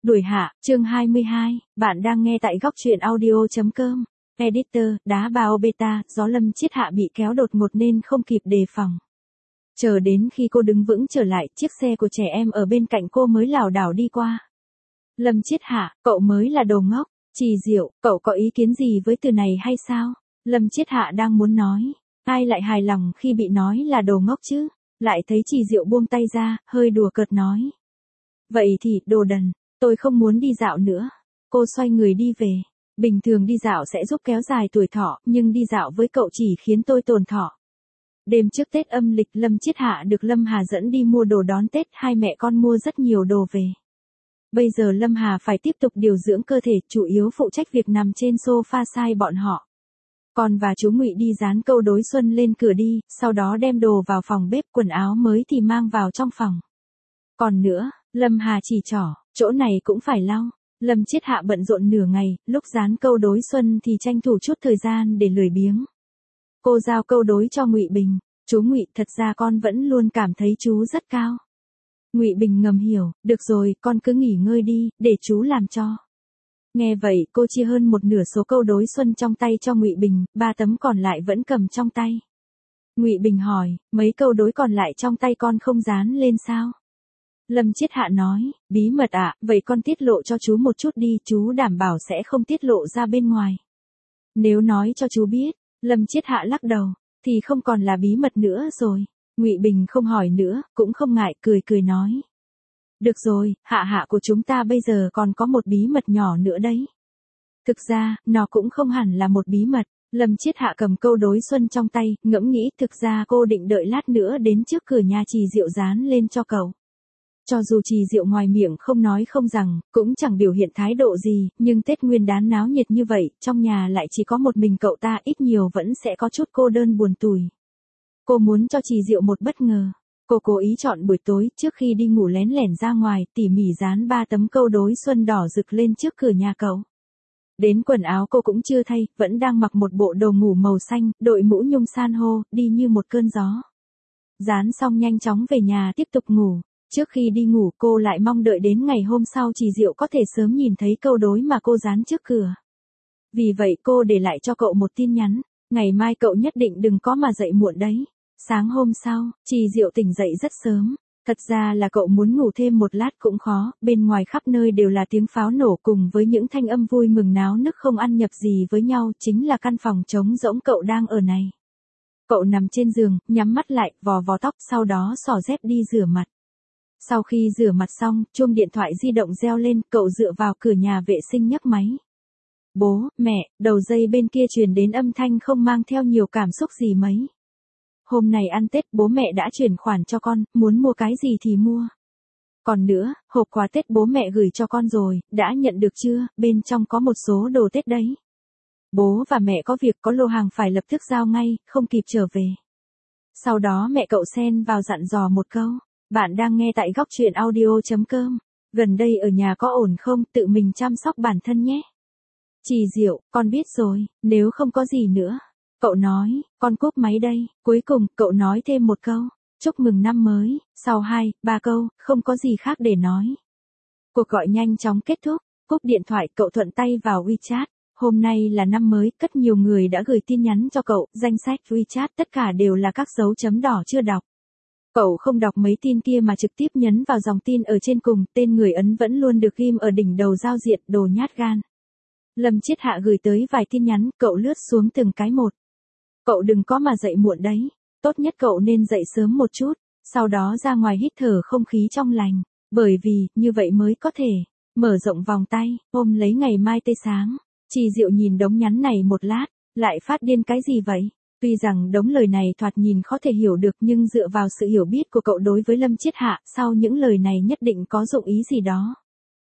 Đuổi hạ, chương 22, bạn đang nghe tại góc truyện audio.com. Editor, đá bao beta, gió Lâm Chiết Hạ bị kéo đột ngột nên không kịp đề phòng. Chờ đến khi cô đứng vững trở lại, chiếc xe của trẻ em ở bên cạnh cô mới lảo đảo đi qua. Lâm Chiết Hạ, cậu mới là đồ ngốc. Trì Diệu, cậu có ý kiến gì với từ này hay sao? Lâm Chiết Hạ đang muốn nói. Ai lại hài lòng khi bị nói là đồ ngốc chứ? Lại thấy Trì Diệu buông tay ra, hơi đùa cợt nói. Vậy thì, đồ đần, tôi không muốn đi dạo nữa. Cô xoay người đi về. Bình thường đi dạo sẽ giúp kéo dài tuổi thọ, nhưng đi dạo với cậu chỉ khiến tôi tổn thọ. Đêm trước Tết âm lịch, Lâm Chiết Hạ được Lâm Hà dẫn đi mua đồ đón Tết, hai mẹ con mua rất nhiều đồ về. Bây giờ Lâm Hà phải tiếp tục điều dưỡng cơ thể, chủ yếu phụ trách việc nằm trên sofa sai bọn họ. Con và chú Ngụy đi dán câu đối xuân lên cửa đi, sau đó đem đồ vào phòng bếp, quần áo mới thì mang vào trong phòng. Còn nữa, Lâm Hà chỉ trỏ, chỗ này cũng phải lau. Lâm Chiết Hạ bận rộn nửa ngày, lúc dán câu đối xuân thì tranh thủ chút thời gian để lười biếng. Cô giao câu đối cho Ngụy Bình. Chú Ngụy, thật ra con vẫn luôn cảm thấy chú rất cao. Ngụy Bình ngầm hiểu, được rồi, con cứ nghỉ ngơi đi, để chú làm cho. Nghe vậy, cô chia hơn một nửa số câu đối xuân trong tay cho Ngụy Bình, 3 tấm còn lại vẫn cầm trong tay. Ngụy Bình hỏi, mấy câu đối còn lại trong tay con không dán lên sao? Lâm Chiết Hạ nói, bí mật ạ, vậy con tiết lộ cho chú một chút đi, chú đảm bảo sẽ không tiết lộ ra bên ngoài. Nếu nói cho chú biết, Lâm Chiết Hạ lắc đầu, thì không còn là bí mật nữa rồi. Ngụy Bình không hỏi nữa, cũng không ngại, cười nói. Được rồi, Hạ của chúng ta bây giờ còn có một bí mật nhỏ nữa đấy. Thực ra, nó cũng không hẳn là một bí mật. Lâm Chiết Hạ cầm câu đối xuân trong tay, ngẫm nghĩ thực ra cô định đợi lát nữa đến trước cửa nhà Trì Diệu dán lên cho cậu. Cho dù Trì Diệu ngoài miệng không nói không rằng, cũng chẳng biểu hiện thái độ gì, nhưng Tết Nguyên Đán náo nhiệt như vậy, trong nhà lại chỉ có một mình cậu ta, ít nhiều vẫn sẽ có chút cô đơn buồn tủi. Cô muốn cho Trì Diệu một bất ngờ. Cô cố ý chọn buổi tối, trước khi đi ngủ lén lẻn ra ngoài, tỉ mỉ dán 3 tấm câu đối xuân đỏ rực lên trước cửa nhà cậu. Đến quần áo cô cũng chưa thay, vẫn đang mặc một bộ đồ ngủ màu xanh, đội mũ nhung san hô, đi như một cơn gió. Dán xong nhanh chóng về nhà tiếp tục ngủ. Trước khi đi ngủ cô lại mong đợi đến ngày hôm sau Trì Diệu có thể sớm nhìn thấy câu đối mà cô dán trước cửa. Vì vậy cô để lại cho cậu một tin nhắn, ngày mai cậu nhất định đừng có mà dậy muộn đấy. Sáng hôm sau, Trì Diệu tỉnh dậy rất sớm. Thật ra là cậu muốn ngủ thêm một lát cũng khó, bên ngoài khắp nơi đều là tiếng pháo nổ cùng với những thanh âm vui mừng náo nức không ăn nhập gì với nhau, chính là căn phòng trống rỗng cậu đang ở này. Cậu nằm trên giường, nhắm mắt lại, vò tóc, sau đó xỏ dép đi rửa mặt. Sau khi rửa mặt xong, chuông điện thoại di động reo lên, cậu dựa vào cửa nhà vệ sinh nhấc máy. Bố, mẹ, đầu dây bên kia truyền đến âm thanh không mang theo nhiều cảm xúc gì mấy. Hôm nay ăn Tết bố mẹ đã chuyển khoản cho con, muốn mua cái gì thì mua. Còn nữa, hộp quà Tết bố mẹ gửi cho con rồi, đã nhận được chưa, bên trong có một số đồ Tết đấy. Bố và mẹ có việc có lô hàng phải lập tức giao ngay, không kịp trở về. Sau đó mẹ cậu xen vào dặn dò một câu. Bạn đang nghe tại góc truyện audio.com. Gần đây ở nhà có ổn không, tự mình chăm sóc bản thân nhé. Trì Diệu, con biết rồi, nếu không có gì nữa. Cậu nói, con cúp máy đây. Cuối cùng, cậu nói thêm một câu. Chúc mừng năm mới. Sau 2-3 câu, không có gì khác để nói. Cuộc gọi nhanh chóng kết thúc. Cúp điện thoại, cậu thuận tay vào WeChat. Hôm nay là năm mới, rất nhiều người đã gửi tin nhắn cho cậu. Danh sách WeChat tất cả đều là các dấu chấm đỏ chưa đọc. Cậu không đọc mấy tin kia mà trực tiếp nhấn vào dòng tin ở trên cùng, tên người ấn vẫn luôn được ghim ở đỉnh đầu giao diện, đồ nhát gan. Lâm Chiết Hạ gửi tới vài tin nhắn, cậu lướt xuống từng cái một. Cậu đừng có mà dậy muộn đấy, tốt nhất cậu nên dậy sớm một chút, sau đó ra ngoài hít thở không khí trong lành, bởi vì, như vậy mới có thể, mở rộng vòng tay, ôm lấy ngày mai tươi sáng. Trì Diệu nhìn đống nhắn này một lát, lại phát điên cái gì vậy? Tuy rằng đống lời này thoạt nhìn khó thể hiểu được nhưng dựa vào sự hiểu biết của cậu đối với Lâm Chiết Hạ, sau những lời này nhất định có dụng ý gì đó.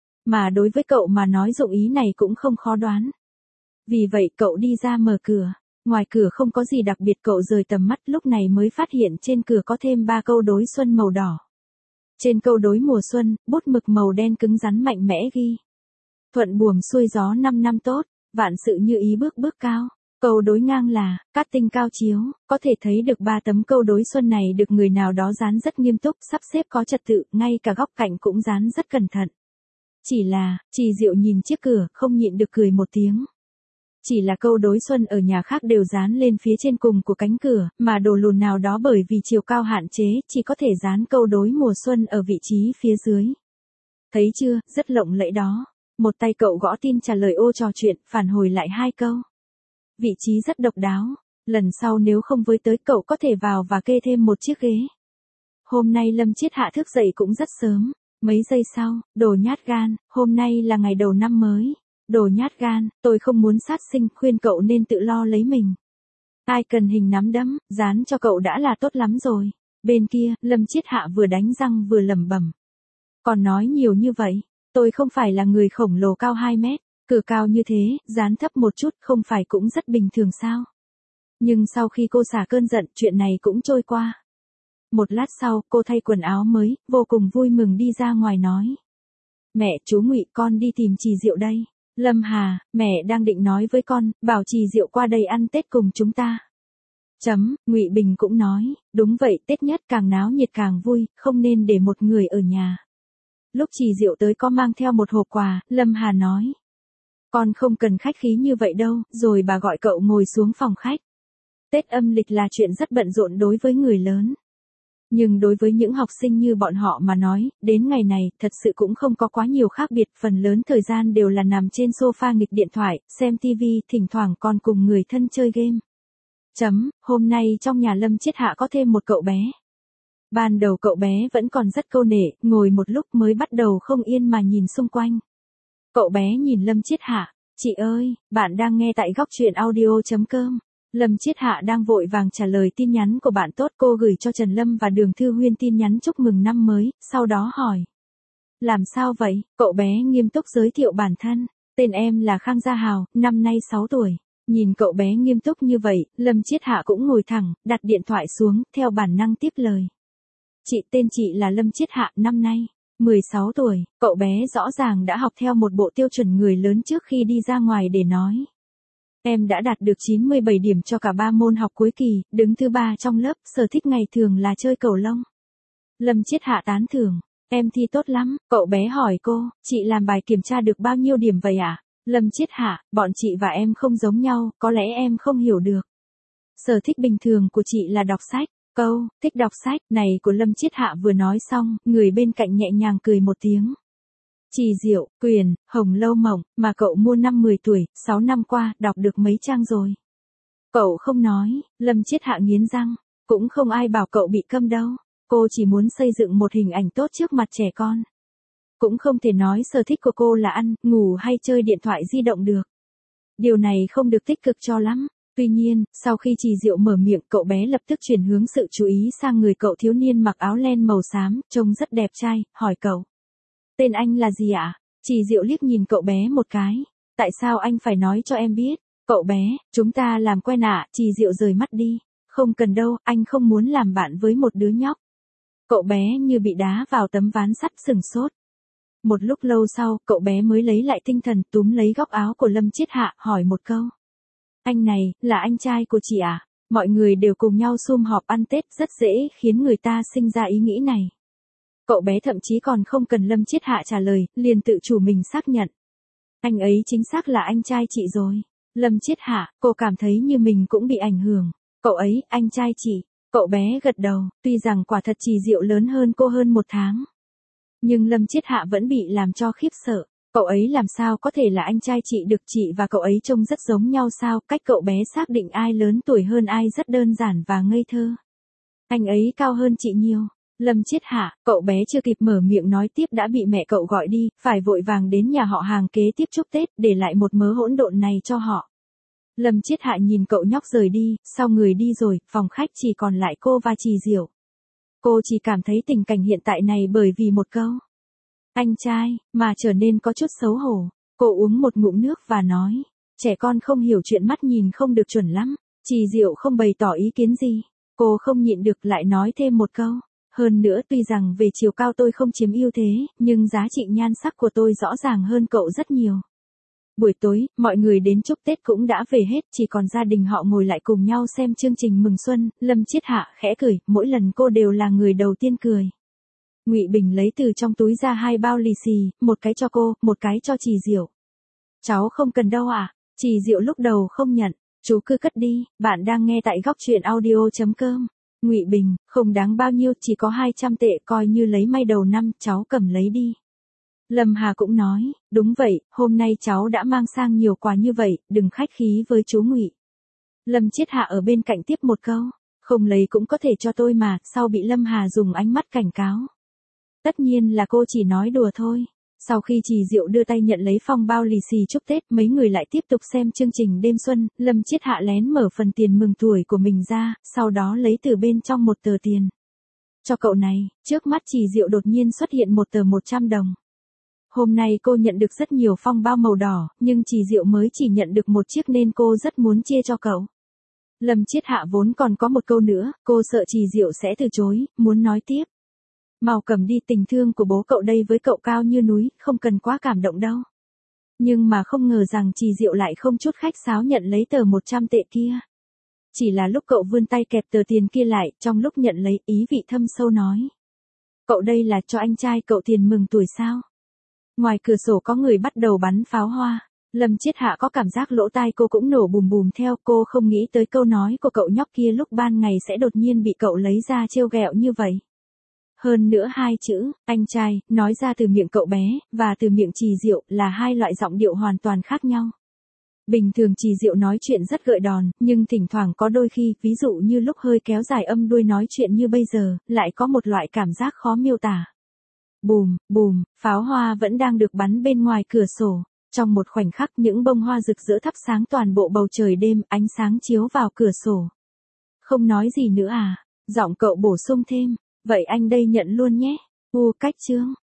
Mà đối với cậu mà nói dụng ý này cũng không khó đoán. Vì vậy cậu đi ra mở cửa. Ngoài cửa không có gì đặc biệt, cậu rời tầm mắt lúc này mới phát hiện trên cửa có thêm 3 câu đối xuân màu đỏ. Trên câu đối mùa xuân, bút mực màu đen cứng rắn mạnh mẽ ghi. Thuận buồm xuôi gió 5 năm tốt, vạn sự như ý bước cao. Câu đối ngang là, cát tinh cao chiếu, có thể thấy được 3 tấm câu đối xuân này được người nào đó dán rất nghiêm túc, sắp xếp có trật tự, ngay cả góc cạnh cũng dán rất cẩn thận. Chỉ là, Trì Diệu nhìn chiếc cửa, không nhịn được cười một tiếng. Chỉ là câu đối xuân ở nhà khác đều dán lên phía trên cùng của cánh cửa, mà đồ lùn nào đó bởi vì chiều cao hạn chế, chỉ có thể dán câu đối mùa xuân ở vị trí phía dưới. Thấy chưa, rất lộng lẫy đó. Một tay cậu gõ tin trả lời ô trò chuyện, phản hồi lại 2 câu. Vị trí rất độc đáo, lần sau nếu không với tới cậu có thể vào và kê thêm một chiếc ghế. Hôm nay Lâm Chiết Hạ thức dậy cũng rất sớm, mấy giây sau, đồ nhát gan, hôm nay là ngày đầu năm mới. Đồ nhát gan, tôi không muốn sát sinh, khuyên cậu nên tự lo lấy mình. Ai cần hình nắm đấm, dán cho cậu đã là tốt lắm rồi. Bên kia, Lâm Chiết Hạ vừa đánh răng vừa lẩm bẩm. Còn nói nhiều như vậy, tôi không phải là người khổng lồ cao 2 mét, cửa cao như thế, dán thấp một chút không phải cũng rất bình thường sao. Nhưng sau khi cô xả cơn giận, chuyện này cũng trôi qua. Một lát sau, cô thay quần áo mới, vô cùng vui mừng đi ra ngoài nói. Mẹ, chú Ngụy, con đi tìm Trì Diệu đây. Lâm Hà, mẹ đang định nói với con, bảo Trì Diệu qua đây ăn Tết cùng chúng ta. Ngụy Bình cũng nói, đúng vậy, Tết nhất càng náo nhiệt càng vui, không nên để một người ở nhà. Lúc Trì Diệu tới có mang theo một hộp quà, Lâm Hà nói. Con không cần khách khí như vậy đâu, rồi bà gọi cậu ngồi xuống phòng khách. Tết âm lịch là chuyện rất bận rộn đối với người lớn. Nhưng đối với những học sinh như bọn họ mà nói, đến ngày này, thật sự cũng không có quá nhiều khác biệt, phần lớn thời gian đều là nằm trên sofa nghịch điện thoại, xem TV, thỉnh thoảng còn cùng người thân chơi game. Hôm nay trong nhà Lâm Chiết Hạ có thêm một cậu bé. Ban đầu cậu bé vẫn còn rất câu nệ, ngồi một lúc mới bắt đầu không yên mà nhìn xung quanh. Cậu bé nhìn Lâm Chiết Hạ, chị ơi, bạn đang nghe tại góc truyện audio.com. Lâm Chiết Hạ đang vội vàng trả lời tin nhắn của bạn tốt, cô gửi cho Trần Lâm và Đường Thư Huyên tin nhắn chúc mừng năm mới, sau đó hỏi. Làm sao vậy? Cậu bé nghiêm túc giới thiệu bản thân. Tên em là Khang Gia Hào, năm nay 6 tuổi. Nhìn cậu bé nghiêm túc như vậy, Lâm Chiết Hạ cũng ngồi thẳng, đặt điện thoại xuống, theo bản năng tiếp lời. Tên chị là Lâm Chiết Hạ, năm nay 16 tuổi, cậu bé rõ ràng đã học theo một bộ tiêu chuẩn người lớn trước khi đi ra ngoài để nói. Em đã đạt được 97 điểm cho cả 3 môn học cuối kỳ, đứng thứ 3 trong lớp, sở thích ngày thường là chơi cầu lông. Lâm Chiết Hạ tán thưởng, em thi tốt lắm, cậu bé hỏi cô, chị làm bài kiểm tra được bao nhiêu điểm vậy ạ? Lâm Chiết Hạ, bọn chị và em không giống nhau, có lẽ em không hiểu được. Sở thích bình thường của chị là đọc sách. Câu, thích đọc sách, này của Lâm Chiết Hạ vừa nói xong, người bên cạnh nhẹ nhàng cười một tiếng. Trì Diệu, Quyền, Hồng Lâu Mộng, mà cậu mua năm 10 tuổi, 6 năm qua, đọc được mấy trang rồi. Cậu không nói, Lâm Chiết Hạ nghiến răng, cũng không ai bảo cậu bị câm đâu, cô chỉ muốn xây dựng một hình ảnh tốt trước mặt trẻ con. Cũng không thể nói sở thích của cô là ăn, ngủ hay chơi điện thoại di động được. Điều này không được tích cực cho lắm. Tuy nhiên, sau khi Trì Diệu mở miệng, cậu bé lập tức chuyển hướng sự chú ý sang người cậu thiếu niên mặc áo len màu xám, trông rất đẹp trai, hỏi cậu. Tên anh là gì ạ? Trì Diệu liếc nhìn cậu bé một cái. Tại sao anh phải nói cho em biết? Cậu bé, chúng ta làm quen ạ. Trì Diệu rời mắt đi. Không cần đâu, anh không muốn làm bạn với một đứa nhóc. Cậu bé như bị đá vào tấm ván sắt sừng sốt. Một lúc lâu sau, cậu bé mới lấy lại tinh thần, túm lấy góc áo của Lâm Chiết Hạ, hỏi một câu. Anh này, là anh trai của chị à? Mọi người đều cùng nhau sum họp ăn Tết, rất dễ khiến người ta sinh ra ý nghĩ này. Cậu bé thậm chí còn không cần Lâm Chiết Hạ trả lời, liền tự chủ mình xác nhận. Anh ấy chính xác là anh trai chị rồi. Lâm Chiết Hạ, cô cảm thấy như mình cũng bị ảnh hưởng. Cậu ấy, anh trai chị. Cậu bé gật đầu, tuy rằng quả thật Trì Diệu lớn hơn cô hơn 1 tháng. Nhưng Lâm Chiết Hạ vẫn bị làm cho khiếp sợ. Cậu ấy làm sao có thể là anh trai chị được, chị và cậu ấy trông rất giống nhau sao? Cách cậu bé xác định ai lớn tuổi hơn ai rất đơn giản và ngây thơ. Anh ấy cao hơn chị nhiều. Lâm Chiết Hạ, cậu bé chưa kịp mở miệng nói tiếp đã bị mẹ cậu gọi đi, phải vội vàng đến nhà họ Hàng kế tiếp chúc Tết, để lại một mớ hỗn độn này cho họ. Lâm Chiết Hạ nhìn cậu nhóc rời đi, sau người đi rồi, phòng khách chỉ còn lại cô và Trì Diệu. Cô chỉ cảm thấy tình cảnh hiện tại này bởi vì một câu. Anh trai, mà trở nên có chút xấu hổ. Cô uống một ngụm nước và nói. Trẻ con không hiểu chuyện mắt nhìn không được chuẩn lắm. Trì Diệu không bày tỏ ý kiến gì. Cô không nhịn được lại nói thêm một câu. Hơn nữa tuy rằng về chiều cao tôi không chiếm ưu thế, nhưng giá trị nhan sắc của tôi rõ ràng hơn cậu rất nhiều. Buổi tối, mọi người đến chúc Tết cũng đã về hết, chỉ còn gia đình họ ngồi lại cùng nhau xem chương trình mừng xuân. Lâm Chiết Hạ khẽ cười, mỗi lần cô đều là người đầu tiên cười. Ngụy Bình lấy từ trong túi ra 2 bao lì xì, một cái cho cô, một cái cho Trì Diệu. Cháu không cần đâu ạ. Trì Diệu lúc đầu không nhận. Chú cứ cất đi, bạn đang nghe tại góc truyện audio.com. Ngụy Bình, không đáng bao nhiêu, chỉ có 200 tệ, coi như lấy may đầu năm, cháu cầm lấy đi. Lâm Hà cũng nói, đúng vậy, hôm nay cháu đã mang sang nhiều quà như vậy, đừng khách khí với chú Ngụy. Lâm Chiết Hạ ở bên cạnh tiếp một câu, không lấy cũng có thể cho tôi mà, sau bị Lâm Hà dùng ánh mắt cảnh cáo. Tất nhiên là cô chỉ nói đùa thôi. Sau khi Trì Diệu đưa tay nhận lấy phong bao lì xì chúc Tết, mấy người lại tiếp tục xem chương trình đêm xuân, Lâm Chiết Hạ lén mở phần tiền mừng tuổi của mình ra, sau đó lấy từ bên trong một tờ tiền. Cho cậu này, trước mắt Trì Diệu đột nhiên xuất hiện một tờ 100 đồng. Hôm nay cô nhận được rất nhiều phong bao màu đỏ, nhưng Trì Diệu mới chỉ nhận được một chiếc nên cô rất muốn chia cho cậu. Lâm Chiết Hạ vốn còn có một câu nữa, cô sợ Trì Diệu sẽ từ chối, muốn nói tiếp. Mau cầm đi, tình thương của bố cậu đây với cậu cao như núi, không cần quá cảm động đâu. Nhưng mà không ngờ rằng Trì Diệu lại không chút khách sáo nhận lấy tờ 100 tệ kia. Chỉ là lúc cậu vươn tay kẹp tờ tiền kia lại, trong lúc nhận lấy, ý vị thâm sâu nói. Cậu đây là cho anh trai cậu tiền mừng tuổi sao? Ngoài cửa sổ có người bắt đầu bắn pháo hoa. Lâm Chiết Hạ có cảm giác lỗ tai cô cũng nổ bùm bùm theo, cô không nghĩ tới câu nói của cậu nhóc kia lúc ban ngày sẽ đột nhiên bị cậu lấy ra trêu ghẹo như vậy. Hơn nữa 2 chữ, anh trai, nói ra từ miệng cậu bé, và từ miệng Trì Diệu là 2 loại giọng điệu hoàn toàn khác nhau. Bình thường Trì Diệu nói chuyện rất gợi đòn, nhưng thỉnh thoảng có đôi khi, ví dụ như lúc hơi kéo dài âm đuôi nói chuyện như bây giờ, lại có một loại cảm giác khó miêu tả. Bùm, bùm, pháo hoa vẫn đang được bắn bên ngoài cửa sổ. Trong một khoảnh khắc những bông hoa rực rỡ thắp sáng toàn bộ bầu trời đêm, ánh sáng chiếu vào cửa sổ. Không nói gì nữa à? Giọng cậu bổ sung thêm. Vậy anh đây nhận luôn nhé. Cách chương.